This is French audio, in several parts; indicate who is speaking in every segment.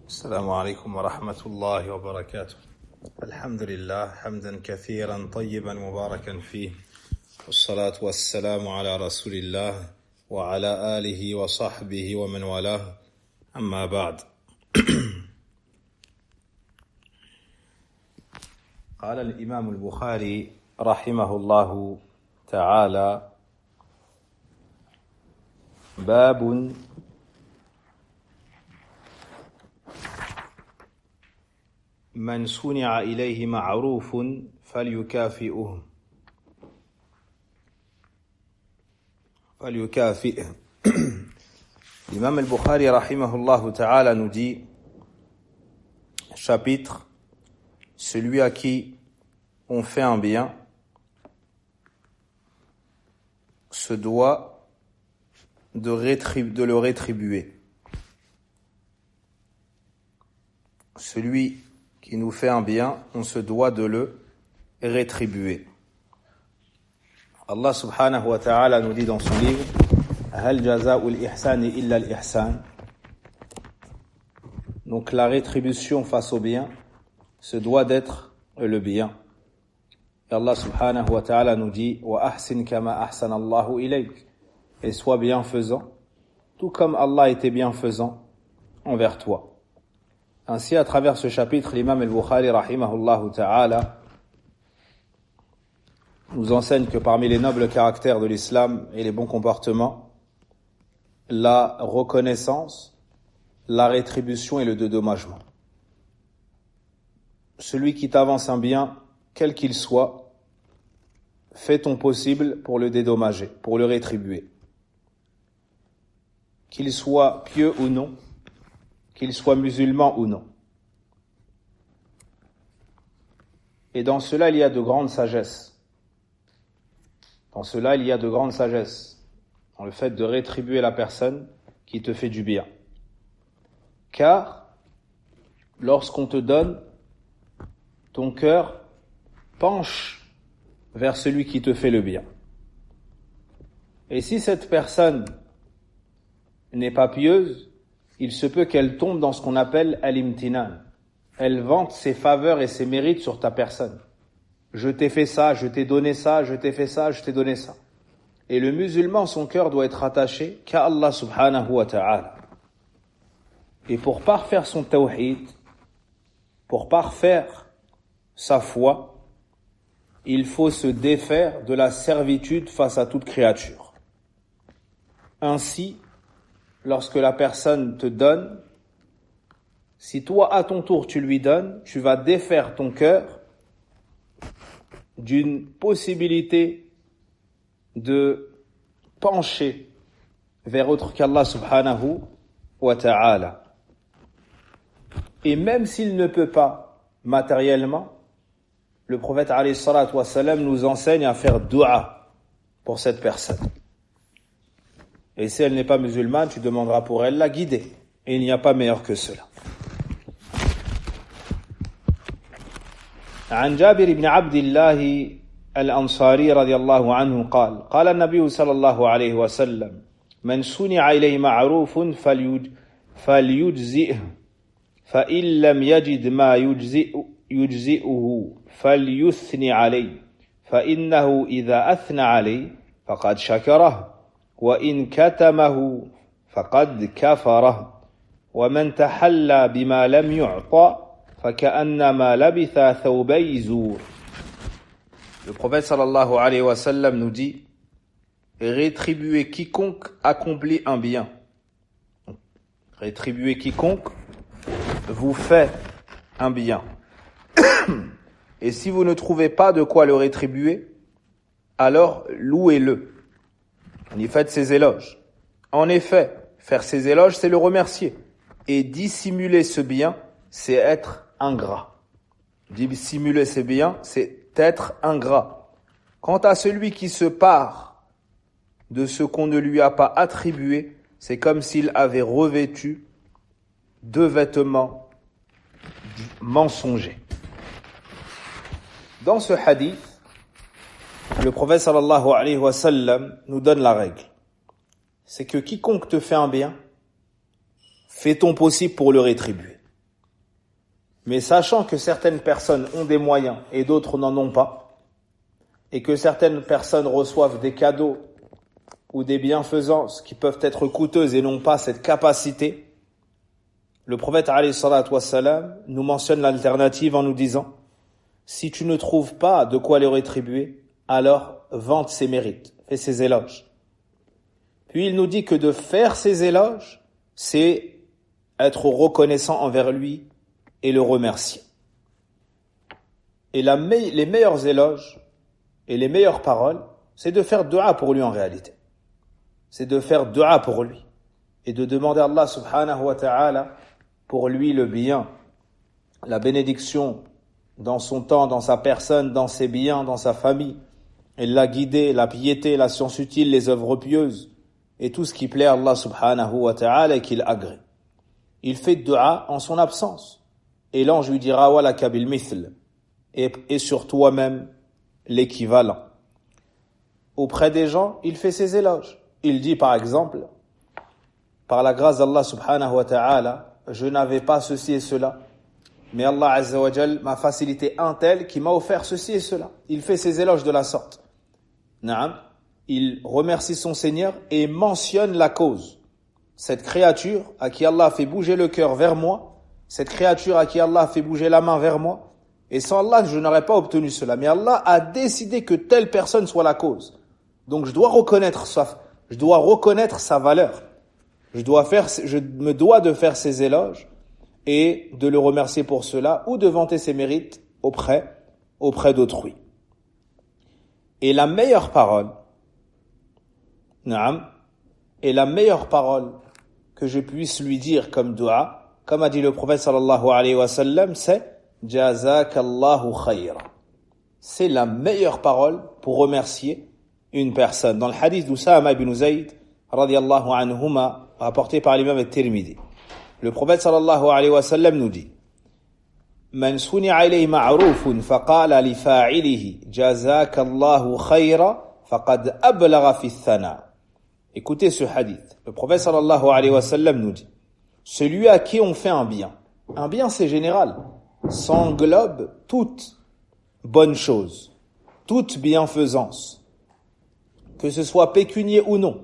Speaker 1: السلام عليكم ورحمة الله وبركاته. الحمد لله حمدا كثيرا طيبا مباركا فيه، والصلاة والسلام على رسول الله وعلى آله وصحبه ومن والاه، أما بعد. قال الإمام البخاري رحمه الله تعالى: باب من صنع إليه معروف فليكافئه. L'imam al-Bukhari rahimahullah ta'ala nous dit, chapitre, celui à qui on fait un bien se doit de le rétribuer. Celui qui nous fait un bien, on se doit de le rétribuer. Allah subhanahu wa ta'ala nous dit dans son livre: Hal jaza'ul ihsani illa al-ihsan. Donc la rétribution face au bien se doit d'être le bien. Et Allah subhanahu wa ta'ala nous dit: Wa ahsin kama ahsana Allahu ilayk. Et sois bienfaisant, tout comme Allah était bienfaisant envers toi. Ainsi, à travers ce chapitre, l'imam al-Bukhari rahimahullah ta'ala nous enseigne que parmi les nobles caractères de l'islam et les bons comportements, la reconnaissance, la rétribution et le dédommagement. Celui qui t'avance un bien, quel qu'il soit, fais ton possible pour le dédommager, pour le rétribuer. Qu'il soit pieux ou non, qu'il soit musulman ou non. Et dans cela, il y a de grandes sagesse. Dans cela, il y a de grandes sagesse. Dans le fait de rétribuer la personne qui te fait du bien. Car, lorsqu'on te donne, ton cœur penche vers celui qui te fait le bien. Et si cette personne n'est pas pieuse, il se peut qu'elle tombe dans ce qu'on appelle al-imtinan. Elle vante ses faveurs et ses mérites sur ta personne. Je t'ai fait ça, je t'ai donné ça, je t'ai fait ça, je t'ai donné ça. Et le musulman, son cœur doit être attaché qu'à Allah subhanahu wa ta'ala. Et pour parfaire son tawhid, pour parfaire sa foi, il faut se défaire de la servitude face à toute créature. Ainsi, lorsque la personne te donne, si toi à ton tour tu lui donnes, tu vas défaire ton cœur d'une possibilité de pencher vers autre qu'Allah subhanahu wa ta'ala. Et même s'il ne peut pas matériellement, le prophète alayhi salatu wa salam nous enseigne à faire dua pour cette personne. Et si elle n'est pas musulmane, tu demanderas pour elle la guider. Et il n'y a pas meilleur que cela. عن جابر بن عبد الله الأنصاري رضي الله عنه قال: قال النبي صلى الله عليه وسلم: من صنع إليه معروف فليجزئه فإن لم يجد ما يجزئه فليثني عليه فإنه إذا أثنى عليه فقد شكره وإن كتمه فقد كفره ومن تحلى بما لم يعطى فكأنما لبث ثوبي زور. Le prophète sallallahu alayhi wa sallam nous dit: rétribuez quiconque accomplit un bien. Rétribuez quiconque vous fait un bien. Et si vous ne trouvez pas de quoi le rétribuer, alors louez-le. On y fait ses éloges. En effet, faire ses éloges, c'est le remercier. Et dissimuler ce bien, c'est être ingrat. Dissimuler ce bien, c'est être ingrat. Quant à celui qui se pare de ce qu'on ne lui a pas attribué, c'est comme s'il avait revêtu deux vêtements mensongers. Dans ce hadith, le prophète sallallahu alayhi wa sallam nous donne la règle. C'est que quiconque te fait un bien, fais ton possible pour le rétribuer. Mais sachant que certaines personnes ont des moyens et d'autres n'en ont pas, et que certaines personnes reçoivent des cadeaux ou des bienfaisances qui peuvent être coûteuses et n'ont pas cette capacité, le prophète alayhi salatu wassalam nous mentionne l'alternative en nous disant: si tu ne trouves pas de quoi les rétribuer, alors vante ses mérites, fais ses éloges. Puis il nous dit que de faire ses éloges, c'est être reconnaissant envers lui et le remercier. Et les meilleurs éloges et les meilleures paroles, c'est de faire dua pour lui en réalité. C'est de faire dua pour lui et de demander à Allah subhanahu wa ta'ala pour lui le bien, la bénédiction dans son temps, dans sa personne, dans ses biens, dans sa famille, et la guider, la piété, la science utile, les œuvres pieuses et tout ce qui plaît à Allah subhanahu wa ta'ala et qu'il agrée. Il fait dua en son absence. Et l'ange lui dira: walaka bil mithl, et sur toi-même l'équivalent. Auprès des gens, il fait ses éloges. Il dit par exemple: par la grâce d'Allah subhanahu wa ta'ala, je n'avais pas ceci et cela, mais Allah azza wa jal m'a facilité un tel qui m'a offert ceci et cela. Il fait ses éloges de la sorte. Naam. Il remercie son Seigneur et mentionne la cause. Cette créature à qui Allah a fait bouger le cœur vers moi, cette créature à qui Allah a fait bouger la main vers moi, et sans Allah, je n'aurais pas obtenu cela. Mais Allah a décidé que telle personne soit la cause. Donc je dois reconnaître sa valeur. Je me dois de faire ses éloges et de le remercier pour cela ou de vanter ses mérites auprès d'autrui. Et la meilleure parole, que je puisse lui dire comme dua, comme a dit le prophète sallallahu alayhi wa sallam, c'est Jazakallahu khayra. C'est la meilleure parole pour remercier une personne. Dans le hadith d'Usama ibn Zayd, radiyallahu anhuma, rapporté par l'imam at-Tirmidhi, le prophète sallallahu alayhi wa sallam nous dit: Man suni'a ilayhi ma'rufun faqala li fa'ilihi Jazakallahu khayra faqad ablagha fi thana. Écoutez ce hadith. Le prophète sallallahu alayhi wa sallam nous dit: celui à qui on fait un bien c'est général, ça englobe toute bonne chose, toute bienfaisance, que ce soit pécunier ou non.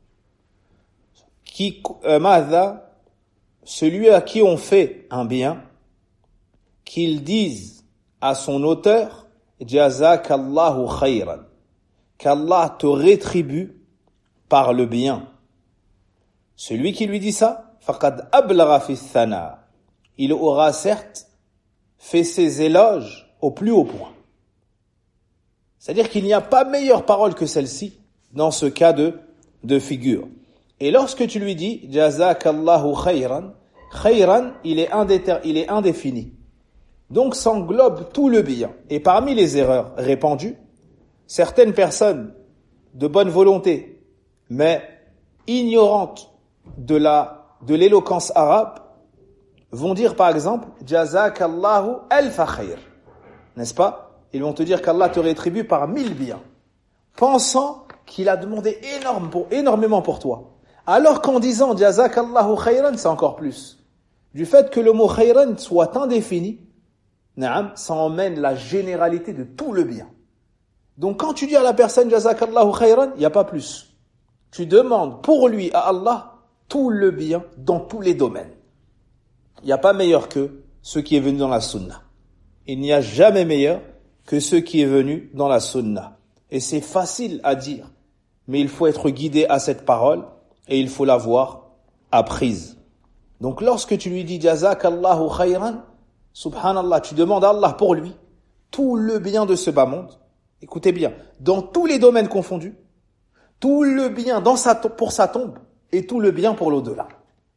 Speaker 1: Celui à qui on fait un bien, qu'il dise à son auteur: Jazakallahu khayran, qu'Allah te rétribue par le bien. Celui qui lui dit ça, faqad ablagha fi thana, il aura certes fait ses éloges au plus haut point. C'est-à-dire qu'il n'y a pas meilleure parole que celle-ci dans ce cas de figure. Et lorsque tu lui dis Jazakallahu khayran, khayran, il est indéfini. Donc ça englobe tout le bien. Et parmi les erreurs répandues, certaines personnes de bonne volonté, mais ignorantes de l'éloquence arabe, vont dire par exemple Jazakallahu alfa khayr. N'est-ce pas? Ils vont te dire qu'Allah te rétribue par 1000 biens, pensant qu'il a demandé énormément pour toi. Alors qu'en disant Jazakallahu khayran, c'est encore plus. Du fait que le mot khayran soit indéfini, ça emmène la généralité de tout le bien. Donc quand tu dis à la personne Jazakallahu khayran, il n'y a pas plus. Tu demandes pour lui à Allah tout le bien dans tous les domaines. Il n'y a pas meilleur que ce qui est venu dans la sunna. Il n'y a jamais meilleur que ce qui est venu dans la sunna. Et c'est facile à dire, mais il faut être guidé à cette parole et il faut l'avoir apprise. Donc lorsque tu lui dis Jazakallahu khayran, subhanallah, tu demandes à Allah pour lui tout le bien de ce bas monde. Écoutez bien, dans tous les domaines confondus, tout le bien pour sa tombe et tout le bien pour l'au-delà.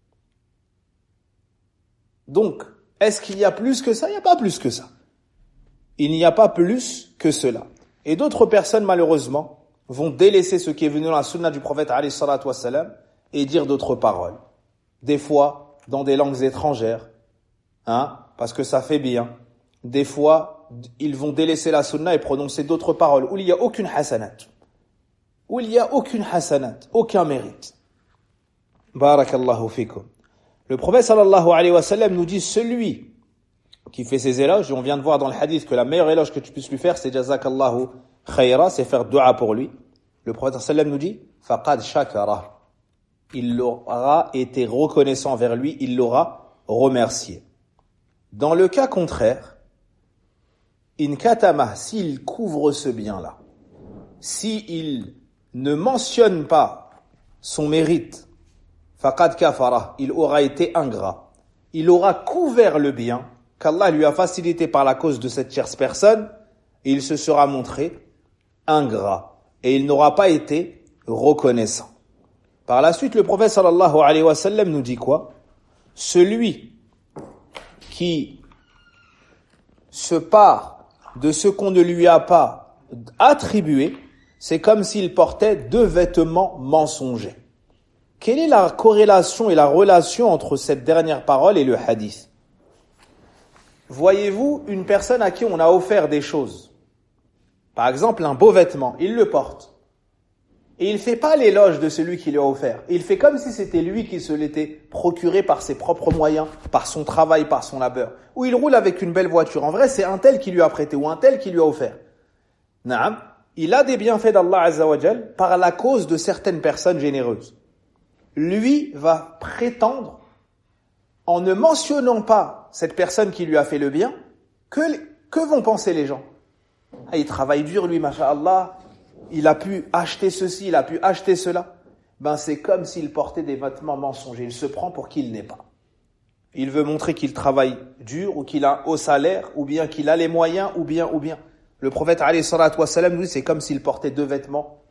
Speaker 1: Donc, est-ce qu'il y a plus que ça? Il n'y a pas plus que ça. Il n'y a pas plus que cela. Et d'autres personnes, malheureusement, vont délaisser ce qui est venu dans la sunna du prophète alayhi salatu wassalam et dire d'autres paroles. Des fois, dans des langues étrangères, parce que ça fait bien. Des fois, ils vont délaisser la sunna et prononcer d'autres paroles où il n'y a aucune hasanat. Aucun mérite. Barakallahu fikum. Le prophète sallallahu alayhi wa sallam nous dit: celui qui fait ses éloges, et on vient de voir dans le hadith que la meilleure éloge que tu puisses lui faire, c'est Jazakallahu khayra, c'est faire dua pour lui. Le prophète sallam nous dit, faqad shakara. Il aura été reconnaissant envers lui, il l'aura remercié. Dans le cas contraire, in katama, s'il couvre ce bien-là, s'il ne mentionne pas son mérite, faqad kafara, il aura été ingrat. Il aura couvert le bien qu'Allah lui a facilité par la cause de cette tierce personne, et il se sera montré ingrat. Et il n'aura pas été reconnaissant. Par la suite, le prophète sallallahu alayhi wa sallam nous dit quoi? Celui qui se part de ce qu'on ne lui a pas attribué, c'est comme s'il portait 2 vêtements mensongers. Quelle est la corrélation et la relation entre cette dernière parole et le hadith? Voyez-vous une personne à qui on a offert des choses, par exemple un beau vêtement, il le porte, et il ne fait pas l'éloge de celui qui lui a offert. Il fait comme si c'était lui qui se l'était procuré par ses propres moyens, par son travail, par son labeur. Ou il roule avec une belle voiture. En vrai, c'est un tel qui lui a prêté ou un tel qui lui a offert. Naam, il a des bienfaits d'Allah Azza wa Jal par la cause de certaines personnes généreuses. Lui va prétendre, en ne mentionnant pas cette personne qui lui a fait le bien, que vont penser les gens? Ah, il travaille dur, lui, masha'Allah. Il a pu acheter ceci, il a pu acheter cela. Ben, c'est comme s'il portait des vêtements mensongers. Il se prend pour qu'il n'est pas. Il veut montrer qu'il travaille dur, ou qu'il a un haut salaire, ou bien qu'il a les moyens, ou bien. Le prophète, alayhi salatu wa salam, nous dit, c'est comme s'il portait 2 vêtements,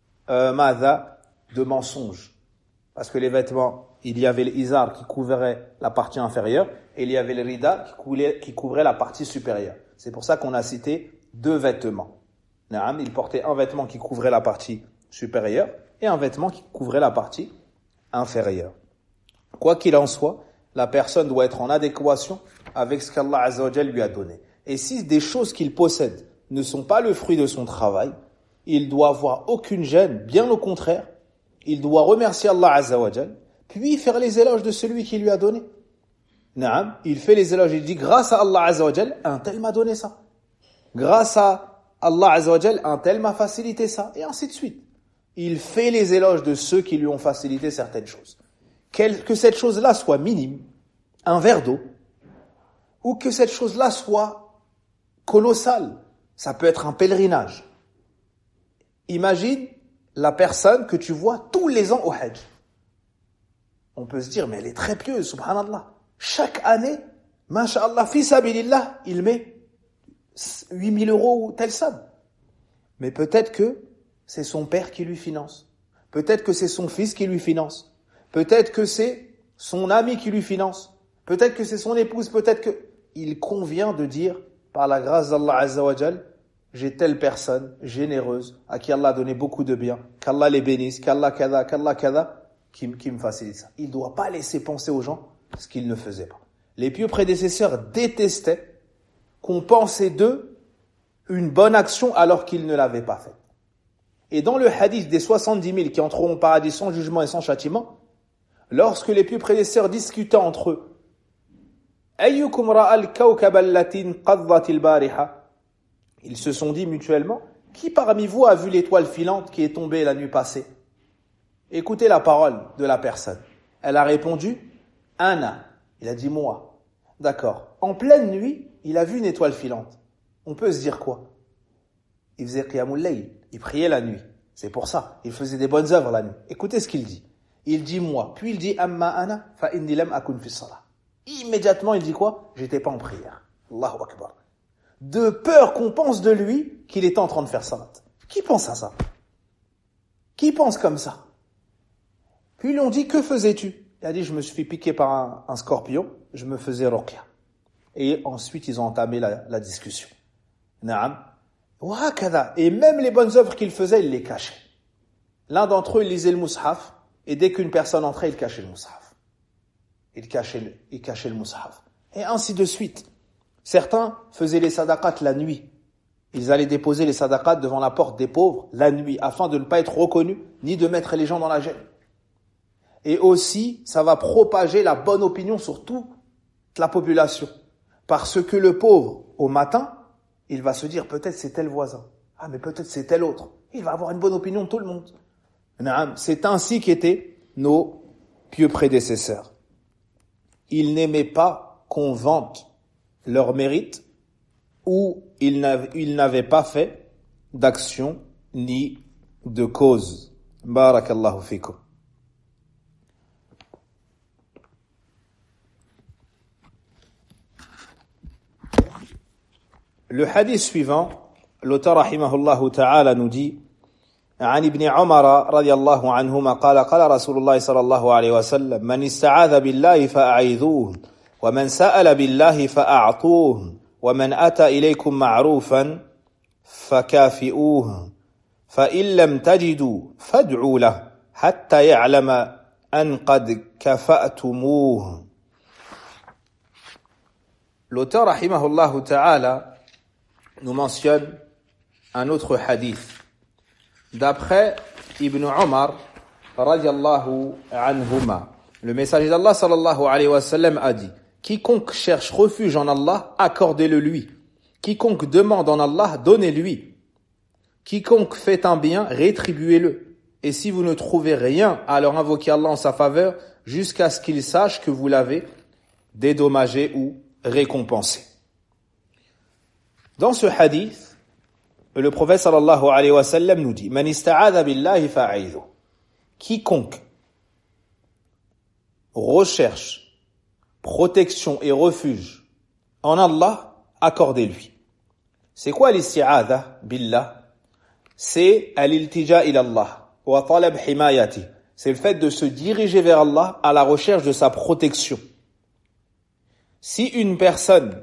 Speaker 1: de mensonges. Parce que les vêtements, il y avait l'izar qui couvrait la partie inférieure, et il y avait le rida qui couvrait la partie supérieure. C'est pour ça qu'on a cité 2 vêtements. Il portait un vêtement qui couvrait la partie supérieure et un vêtement qui couvrait la partie inférieure. Quoi qu'il en soit, la personne doit être en adéquation avec ce qu'Allah Azza wa Jal lui a donné. Et si des choses qu'il possède ne sont pas le fruit de son travail, il doit avoir aucune gêne, bien au contraire. Il doit remercier Allah Azza wa Jal, puis faire les éloges de celui qui lui a donné. Il fait les éloges, il dit grâce à Allah Azza wa Jal, un tel m'a donné ça. Grâce à Allah Azza wa Jal, un tel m'a facilité ça, et ainsi de suite. Il fait les éloges de ceux qui lui ont facilité certaines choses. Que cette chose-là soit minime, un verre d'eau, ou que cette chose-là soit colossale. Ça peut être un pèlerinage. Imagine la personne que tu vois tous les ans au Hajj. On peut se dire, mais elle est très pieuse, subhanallah. Chaque année, masha'Allah, fi sabilillah, il met 8 000 € ou telle somme. Mais peut-être que c'est son père qui lui finance. Peut-être que c'est son fils qui lui finance. Peut-être que c'est son ami qui lui finance. Peut-être que c'est son épouse. Peut-être que... Il convient de dire, par la grâce d'Allah Azza wa Jal, j'ai telle personne généreuse, à qui Allah a donné beaucoup de bien, qu'Allah les bénisse, qu'Allah kada, qui me facilite ça. Il ne doit pas laisser penser aux gens ce qu'ils ne faisaient pas. Les pieux prédécesseurs détestaient qu'on pensait d'eux une bonne action alors qu'ils ne l'avaient pas faite. Et dans le hadith des 70 000 qui entreront au paradis sans jugement et sans châtiment, lorsque les pieux prédécesseurs discutaient entre eux, Ayyukum ra'al kawkab allatin qaddat al-bariha, ils se sont dit mutuellement, qui parmi vous a vu l'étoile filante qui est tombée la nuit passée? Écoutez la parole de la personne. Elle a répondu, Ana. Il a dit moi. D'accord. En pleine nuit, il a vu une étoile filante. On peut se dire quoi? Il faisait qiyamul layl. Il priait la nuit. C'est pour ça. Il faisait des bonnes œuvres la nuit. Écoutez ce qu'il dit. Il dit moi. Puis il dit amma ana fa inni lam akun fi salah. Immédiatement, il dit quoi? J'étais pas en prière. Allahu akbar. De peur qu'on pense de lui qu'il était en train de faire salat. Qui pense à ça? Qui pense comme ça? Puis ils lui ont dit, que faisais-tu? Il a dit, je me suis fait piquer par un scorpion, je me faisais ruqya. Et ensuite, ils ont entamé la discussion. Naam. Et même les bonnes œuvres qu'il faisait, il les cachait. L'un d'entre eux, il lisait le mushaf, et dès qu'une personne entrait, il cachait le mushaf. Il cachait le mushaf. Et ainsi de suite. Certains faisaient les sadaqat la nuit. Ils allaient déposer les sadaqat devant la porte des pauvres la nuit, afin de ne pas être reconnus, ni de mettre les gens dans la gêne. Et aussi, ça va propager la bonne opinion sur toute la population. Parce que le pauvre, au matin, il va se dire peut-être c'est tel voisin. Ah, mais peut-être c'est tel autre. Il va avoir une bonne opinion de tout le monde. C'est ainsi qu'étaient nos pieux prédécesseurs. Ils n'aimaient pas qu'on vante leur mérite ou ils n'avaient pas fait d'action ni de cause. Barakallahu fikum. Le hadith suivant, l'auteur rahimahullah ta'ala nous dit عن ابن عمر رضي الله عنهما قال قال رسول الله صلى الله عليه وسلم من استعاذ بالله فأعيذوه ومن سأل بالله فأعطوه ومن أتى إليكم معروفا فكافئوه فإن لم تجدوا فادعوا له حتى يعلم أن قد كفأتموه. L'auteur rahimahullah ta'ala nous mentionne un autre hadith. D'après Ibn Omar, radiallahu anhuma, le messager d'Allah sallallahu alayhi wa sallam a dit, quiconque cherche refuge en Allah, accordez-le lui. Quiconque demande en Allah, donnez-lui. Quiconque fait un bien, rétribuez-le. Et si vous ne trouvez rien, alors invoquez Allah en sa faveur, jusqu'à ce qu'il sache que vous l'avez dédommagé ou récompensé. Dans ce hadith, le prophète sallallahu alayhi wa sallam nous dit, Man ista'adha billahi fa'aidhu. Quiconque recherche protection et refuge en Allah, accordez-lui. C'est quoi l'isti'adha billah? C'est al-iltija ila Allah wa talab himayati. C'est le fait de se diriger vers Allah à la recherche de sa protection. Si une personne,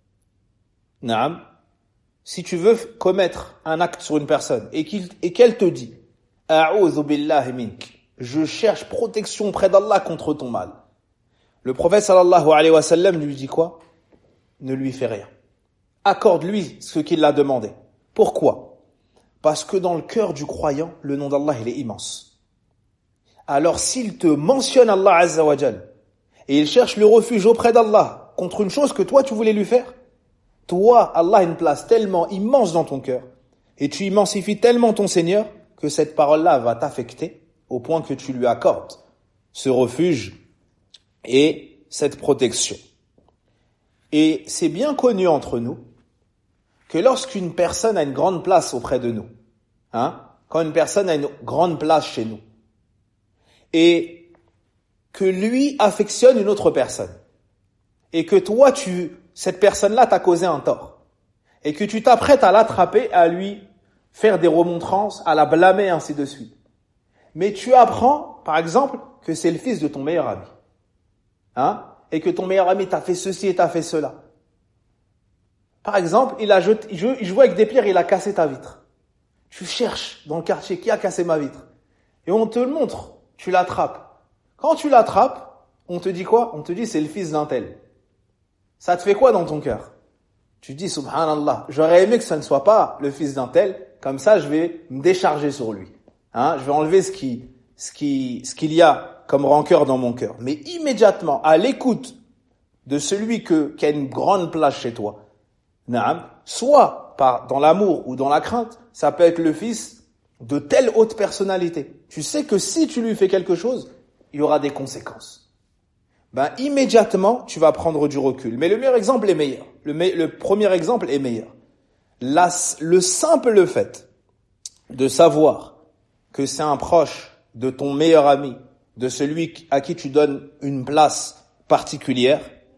Speaker 1: si tu veux commettre un acte sur une personne et qu'elle te dit « A'udhu billahi mink » je cherche protection près d'Allah contre ton mal. Le prophète sallallahu alayhi wa sallam lui dit quoi? Ne lui fais rien. Accorde-lui ce qu'il a demandé. Pourquoi? Parce que dans le cœur du croyant, le nom d'Allah il est immense. Alors s'il te mentionne Allah Azza wa Jal et il cherche le refuge auprès d'Allah contre une chose que toi tu voulais lui faire, toi, Allah a une place tellement immense dans ton cœur et tu immensifies tellement ton Seigneur que cette parole-là va t'affecter au point que tu lui accordes ce refuge et cette protection. Et c'est bien connu entre nous que lorsqu'une personne a une grande place auprès de nous, quand une personne a une grande place chez nous et que lui affectionne une autre personne et que toi, cette personne-là t'a causé un tort et que tu t'apprêtes à l'attraper, à lui faire des remontrances, à la blâmer, ainsi de suite. Mais tu apprends, par exemple, que c'est le fils de ton meilleur ami. Et que ton meilleur ami t'a fait ceci et t'a fait cela. Par exemple, il jouait avec des pierres, il a cassé ta vitre. Tu cherches dans le quartier qui a cassé ma vitre. Et on te le montre, tu l'attrapes. Quand tu l'attrapes, on te dit quoi? On te dit c'est le fils d'un tel. Ça te fait quoi dans ton cœur? Tu dis subhanallah, j'aurais aimé que ça ne soit pas le fils d'un tel, comme ça je vais me décharger sur lui. Je vais enlever ce qu'il y a comme rancœur dans mon cœur. Mais immédiatement, à l'écoute de celui qui a une grande place chez toi, soit dans l'amour ou dans la crainte, ça peut être le fils de telle haute personnalité. Tu sais que si tu lui fais quelque chose, il y aura des conséquences. Immédiatement, tu vas prendre du recul. Mais le meilleur exemple est meilleur. Le premier exemple est meilleur. Le simple fait de savoir que c'est un proche de ton meilleur ami, de celui à qui tu donnes une place particulière,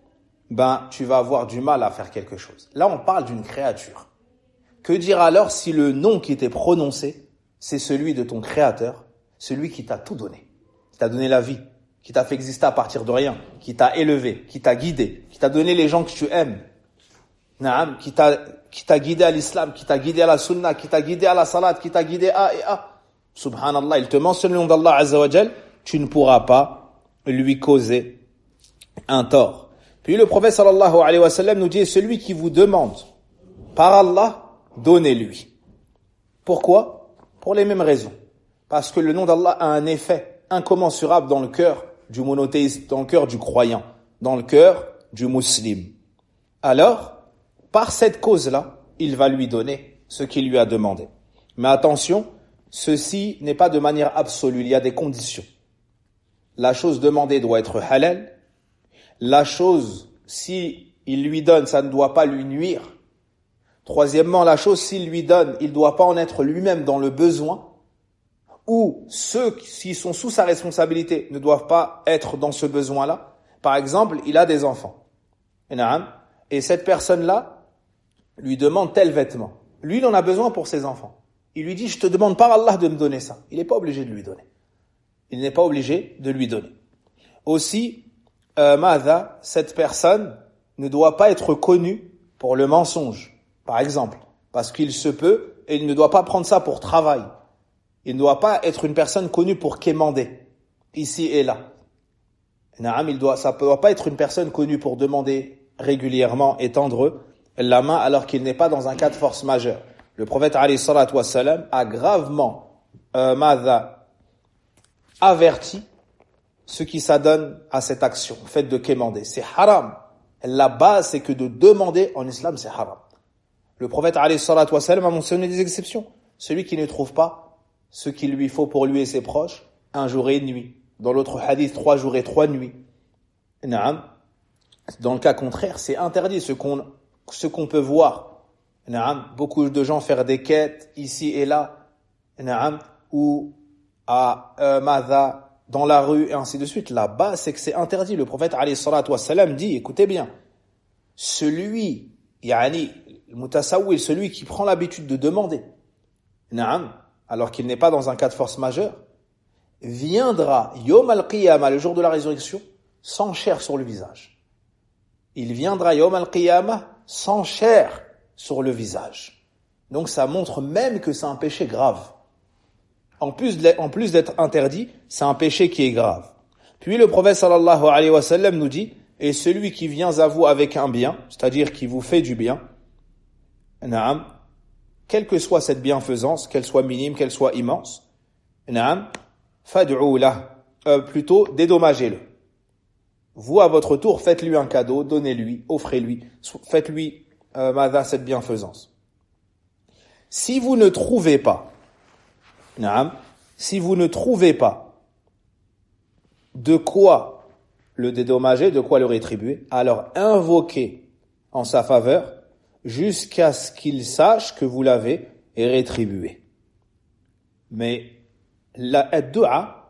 Speaker 1: tu vas avoir du mal à faire quelque chose. Là, on parle d'une créature. Que dire alors si le nom qui t'est prononcé, c'est celui de ton créateur, celui qui t'a tout donné, qui t'a donné la vie, qui t'a fait exister à partir de rien, qui t'a élevé, qui t'a guidé, qui t'a donné les gens que tu aimes, qui t'a guidé à l'islam, qui t'a guidé à la sunna, qui t'a guidé à la salat, qui t'a guidé à et à. Subhanallah, il te mentionne le nom d'Allah Azza wa Jal, tu ne pourras pas lui causer un tort. Puis le prophète sallallahu alayhi wa sallam nous dit, celui qui vous demande par Allah, donnez-lui. Pourquoi? Pour les mêmes raisons. Parce que le nom d'Allah a un effet incommensurable dans le cœur du monothéiste, dans le cœur du croyant, dans le cœur du musulman. alors, par cette cause-là, il va lui donner ce qu'il lui a demandé. Mais attention, ceci n'est pas de manière absolue, il y a des conditions. La chose demandée doit être halal. La chose, si il lui donne, ça ne doit pas lui nuire. Troisièmement, la chose, s'il lui donne, il ne doit pas en être lui-même dans le besoin. Ou ceux qui sont sous sa responsabilité ne doivent pas être dans ce besoin-là. Par exemple, il a des enfants. Et cette personne-là lui demande tel vêtement. Lui, il en a besoin pour ses enfants. Il lui dit, je te demande par Allah de me donner ça. Il n'est pas obligé de lui donner. Il n'est pas obligé de lui donner. Aussi, cette personne ne doit pas être connue pour le mensonge, par exemple, parce qu'il se peut, et il ne doit pas prendre ça pour travail. Il ne doit pas être une personne connue pour quémander, ici et là. Ça ne doit pas être une personne connue pour demander régulièrement et tendre la main alors qu'il n'est pas dans un cas de force majeure. Le prophète alayhi salatu wassalam a gravement averti ceux qui s'adonnent à cette action, le fait de quémander. C'est haram. La base, c'est que de demander en islam, c'est haram. Le prophète alayhi salatu wassalam a mentionné des exceptions. Celui qui ne trouve pas ce qu'il lui faut pour lui et ses proches, 1 jour et une nuit. Dans l'autre hadith, 3 jours et 3 nuits. Dans le cas contraire, c'est interdit. Ce qu'on peut voir, beaucoup de gens faire des quêtes ici et là, ou dans la rue et ainsi de suite. Là-bas, c'est que c'est interdit. Le prophète alayhi salatu wassalam dit, écoutez bien, celui qui prend l'habitude de demander, alors qu'il n'est pas dans un cas de force majeure, viendra yawm al-qiyamah, le jour de la résurrection, sans chair sur le visage. Il viendra yawm al-qiyamah sans chair sur le visage. Donc ça montre même que c'est un péché grave. En plus d'être interdit, c'est un péché qui est grave. Puis le prophète sallallahu alayhi wa sallam nous dit, et celui qui vient à vous avec un bien, c'est-à-dire qui vous fait du bien, quelle que soit cette bienfaisance, qu'elle soit minime, qu'elle soit immense, fad'u lah, plutôt dédommagez-le. Vous, à votre tour, faites-lui un cadeau, donnez-lui, offrez-lui, faites-lui cette bienfaisance. Si vous ne trouvez pas de quoi le dédommager, de quoi le rétribuer, alors invoquez en sa faveur jusqu'à ce qu'il sache que vous l'avez rétribué. Mais la dua,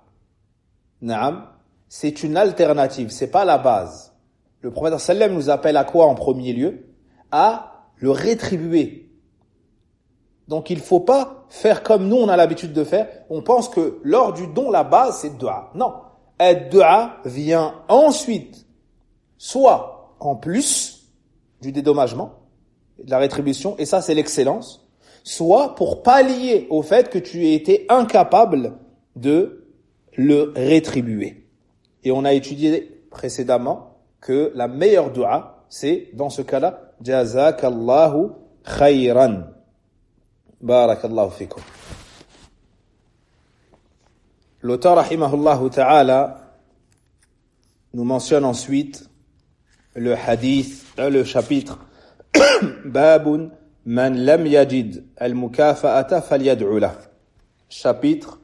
Speaker 1: c'est une alternative, c'est pas la base. Le prophète sallam nous appelle à quoi en premier lieu? À le rétribuer. Donc il faut pas faire comme nous on a l'habitude de faire. On pense que lors du don, la base c'est dua. Non, ad-dua vient ensuite, soit en plus du dédommagement, de la rétribution, et ça c'est l'excellence, soit pour pallier au fait que tu aies été incapable de le rétribuer. Et on a étudié précédemment que la meilleure dua, c'est dans ce cas-là, jazakallahu khayran. Barakallahu fikum. L'auteur, rahimahullahu ta'ala, nous mentionne ensuite le hadith, le chapitre Babun man lam yajid al-mukafa'ata falyad'u lah. Chapitre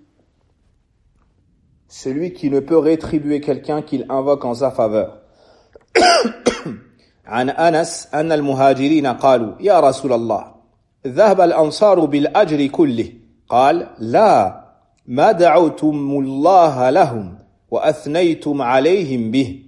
Speaker 1: celui qui ne peut rétribuer quelqu'un qu'il invoque en sa faveur. عن أنس أن المهاجرين قالوا يا رسول الله ذهب الأنصار بالأجر كله قال لا ما دعوتم الله لهم وأثنيتم عليهم به.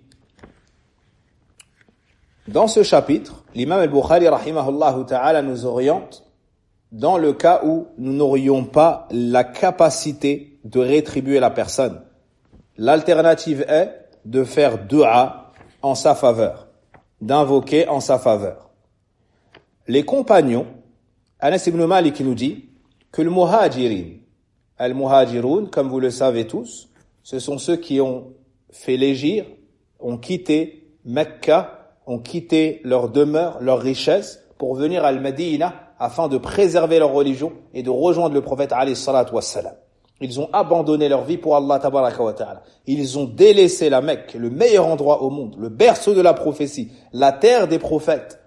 Speaker 1: Dans ce chapitre, l'imam al-Bukhari rahimahullah ta'ala nous oriente dans le cas où nous n'aurions pas la capacité de rétribuer la personne. L'alternative est de faire dua en sa faveur, d'invoquer en sa faveur. Les compagnons, Anas ibn Malik nous dit que le muhajirin, al-muhajirun, comme vous le savez tous, ce sont ceux qui ont fait l'hégire, ont quitté Mecca, ont quitté leur demeure, leur richesse, pour venir à Al-Madina afin de préserver leur religion et de rejoindre le prophète alayhi salatu wassalam. Ils ont abandonné leur vie pour Allah tabaraka wa ta'ala. Ils ont délaissé la Mecque, le meilleur endroit au monde, le berceau de la prophétie, la terre des prophètes,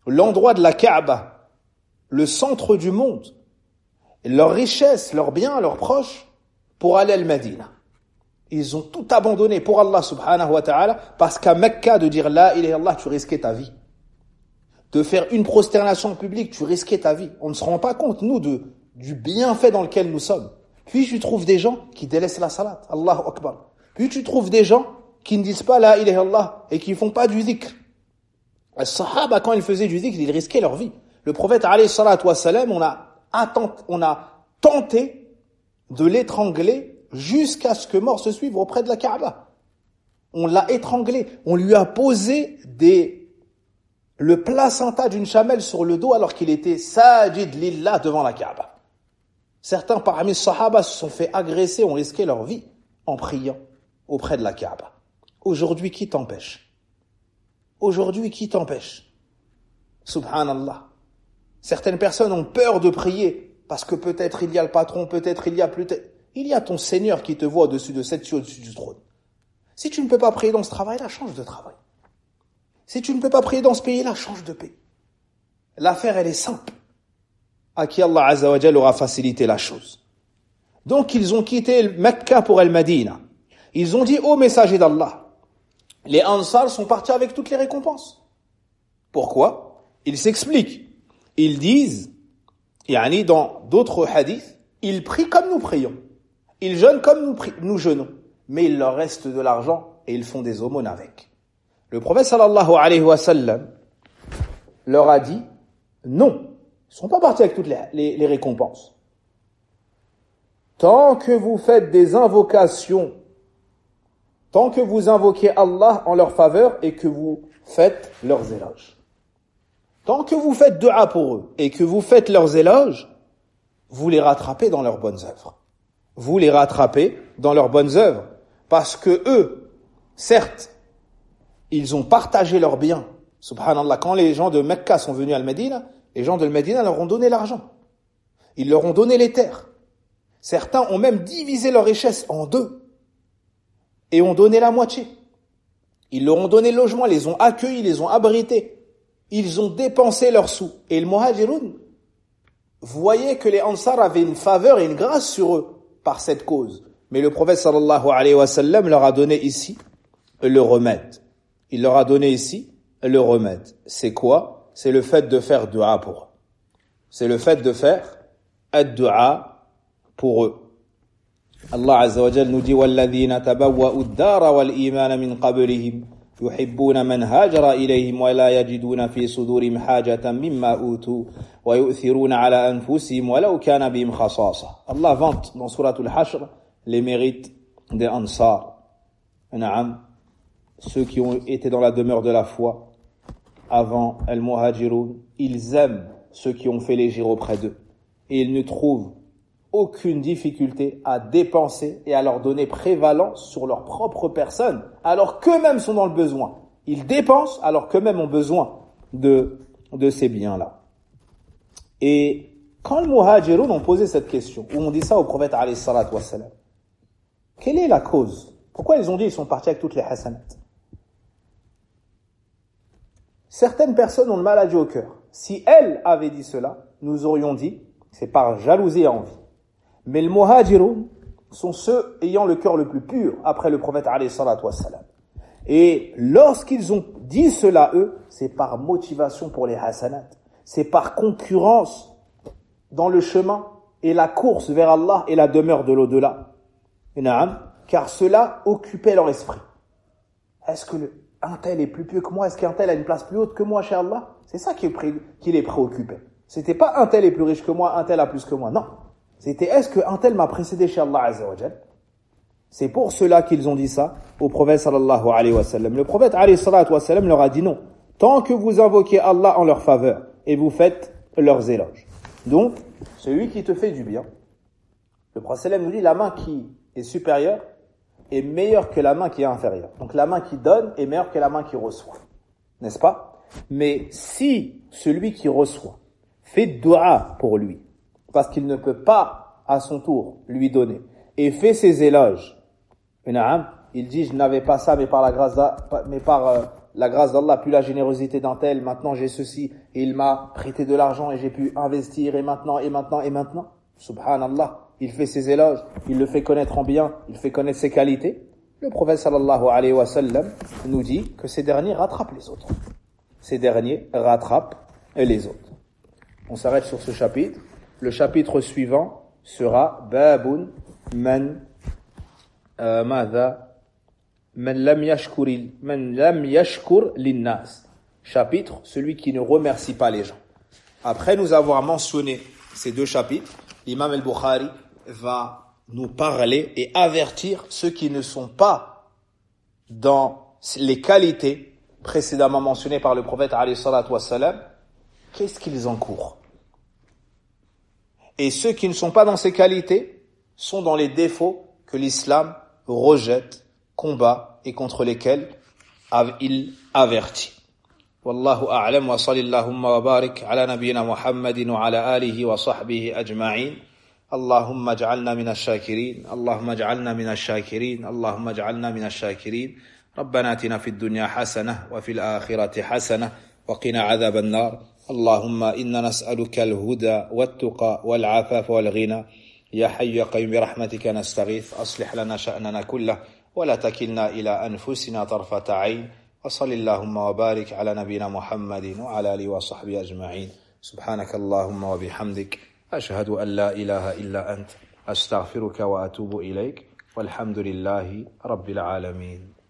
Speaker 1: l'endroit de la Kaaba, le centre du monde, leurs richesses, leurs biens, leurs proches, pour aller à Médine. Ils ont tout abandonné pour Allah subhanahu wa ta'ala, parce qu'à Mecca, de dire la ilaha illallah, tu risquais ta vie. De faire une prosternation publique, tu risquais ta vie. On ne se rend pas compte, nous, du bienfait dans lequel nous sommes. Puis tu trouves des gens qui délaissent la salat, Allahu Akbar. Puis tu trouves des gens qui ne disent pas la ilaha illallah et qui font pas du dhikr. Les sahaba, quand ils faisaient du dhikr, ils risquaient leur vie. Le prophète, alayhi salatu wassalam, on a tenté de l'étrangler jusqu'à ce que mort se suive auprès de la Kaaba. On l'a étranglé. On lui a posé le placenta d'une chamelle sur le dos alors qu'il était sajid lillah devant la Kaaba. Certains parmi les sahaba se sont fait agresser, ont risqué leur vie en priant auprès de la Kaaba. Aujourd'hui, qui t'empêche? Aujourd'hui, qui t'empêche? Subhanallah. Certaines personnes ont peur de prier parce que peut-être il y a le patron, peut-être il y a il y a ton Seigneur qui te voit au-dessus de cette cieux, au-dessus du trône. Si tu ne peux pas prier dans ce travail-là, change de travail. Si tu ne peux pas prier dans ce pays-là, change de pays. L'affaire, elle est simple. À qui Allah Azza wa Jalla aura facilité la chose. Donc, ils ont quitté Mecca pour Al-Madina. Ils ont dit, ô messager d'Allah, les Ansar sont partis avec toutes les récompenses. Pourquoi? Ils s'expliquent. Ils disent, dans d'autres hadiths, ils prient comme nous prions. Ils jeûnent comme nous jeûnons. Mais il leur reste de l'argent et ils font des aumônes avec. Le prophète sallallahu alayhi wa sallam leur a dit, non, ils ne sont pas partis avec toutes les récompenses. Tant que vous faites des invocations, tant que vous invoquez Allah en leur faveur et que vous faites leurs éloges. Tant que vous faites dua pour eux et que vous faites leurs éloges, vous les rattrapez dans leurs bonnes œuvres. Vous les rattrapez dans leurs bonnes œuvres. Parce que eux, certes, ils ont partagé leurs biens. Subhanallah, quand les gens de Mecca sont venus à Al-Médina, les gens de Al-Médina leur ont donné l'argent. Ils leur ont donné les terres. Certains ont même divisé leur richesse en deux et ont donné la moitié. Ils leur ont donné le logement, les ont accueillis, les ont abrités. Ils ont dépensé leurs sous. Et le Muhajiroun voyait que les Ansar avaient une faveur et une grâce sur eux par cette cause. Mais le prophète sallallahu alayhi wa sallam leur a donné ici le remède. Il leur a donné ici le remède. C'est quoi? C'est le fait de faire dua pour eux. C'est le fait de faire ad-dua pour eux. Allah Azza wa Jalla nous dit وَالَّذِينَ تَبَوَّأُوا الدَّارَ وَالْإِيمَانَ مِنْ قَبْلِهِمْ يُحِبُّونَ مَنْ هَاجَرَ إِلَيْهِمْ وَلَا يَجِدُونَ فِي صُدُورِهِمْ حَاجَةً مِمَّا أُوتُوا وَيُؤْثِرُونَ عَلَى أَنفُسِهِمْ وَلَوْ كَانَ بِهِمْ خَصَاصَةٌ. Allah vante dans Surat Al-Hashr les mérites des Ansar. Naam, ceux qui ont été dans la demeure de la foi avant Al-Muhajiroun, ils aiment ceux qui ont fait l'hégire auprès d'eux. Et ils ne trouvent aucune difficulté à dépenser et à leur donner prévalence sur leur propre personne, alors qu'eux-mêmes sont dans le besoin. Ils dépensent alors qu'eux-mêmes ont besoin de ces biens-là. Et quand les Muhajiroun ont posé cette question, ou on dit ça au prophète alayhi salatu wassalam, quelle est la cause? Pourquoi ils ont dit qu'ils sont partis avec toutes les hasanat? Certaines personnes ont une maladie au cœur. Si elles avaient dit cela, nous aurions dit, c'est par jalousie et envie. Mais les Muhajiroun sont ceux ayant le cœur le plus pur après le prophète alayhi salatu wassalam. Et lorsqu'ils ont dit cela, eux, c'est par motivation pour les hasanat. C'est par concurrence dans le chemin et la course vers Allah et la demeure de l'au-delà. Car cela occupait leur esprit. Est-ce que un tel est plus pieux que moi? Est-ce qu'un tel a une place plus haute que moi chez Allah? C'est ça qui les préoccupait. C'était pas un tel est plus riche que moi, un tel a plus que moi. Non. C'était est-ce qu'un tel m'a précédé chez Allah Azza wa Jal? C'est pour cela qu'ils ont dit ça au prophète sallallahu alayhi wa sallam. Le prophète alayhi salatu wa sallam leur a dit non. Tant que vous invoquez Allah en leur faveur et vous faites leurs éloges. Donc, celui qui te fait du bien, le prophète sallam nous dit la main qui est supérieure est meilleure que la main qui est inférieure. Donc la main qui donne est meilleure que la main qui reçoit. N'est-ce pas? Mais si celui qui reçoit fait dua pour lui, parce qu'il ne peut pas à son tour lui donner, et fait ses éloges, il dit je n'avais pas ça mais par la grâce la grâce d'Allah, puis la générosité d'un tel, maintenant j'ai ceci, et il m'a prêté de l'argent et j'ai pu investir, et maintenant. Subhanallah, il fait ses éloges, il le fait connaître en bien, il fait connaître ses qualités. Le prophète sallallahu alayhi wa sallam nous dit que ces derniers rattrapent les autres. Ces derniers rattrapent les autres. On s'arrête sur ce chapitre. Le chapitre suivant sera Babun man lam yashkur linnas. Chapitre, celui qui ne remercie pas les gens. Après nous avoir mentionné ces deux chapitres, l'imam al-Bukhari va nous parler et avertir ceux qui ne sont pas dans les qualités précédemment mentionnées par le prophète alayhi salatu wassalam, qu'est-ce qu'ils encourent. Et ceux qui ne sont pas dans ces qualités sont dans les défauts que l'islam rejette, combat et contre lesquels il avertit. Wallahu a'lam wa sallallahu wa barik ala nabiyyina Muhammadin wa ala alihi wa sahbihi ajma'in. اللهم اجعلنا من الشاكرين اللهم اجعلنا من الشاكرين اللهم اجعلنا من الشاكرين ربنا آتنا في الدنيا حسنة وفي الآخرة حسنة وقنا عذاب النار اللهم إنا نسألك الهدى والتقى والعفاف والغنى يا حي يا قيوم برحمتك نستغيث أصلح لنا شأننا كله ولا تكلنا إلى أنفسنا طرفة عين وصل اللهم وبارك على نبينا محمد وعلى آله وصحبه أجمعين سبحانك اللهم وبحمدك أشهد أن لا إله إلا أنت أستغفرك وأتوب إليك والحمد لله رب العالمين.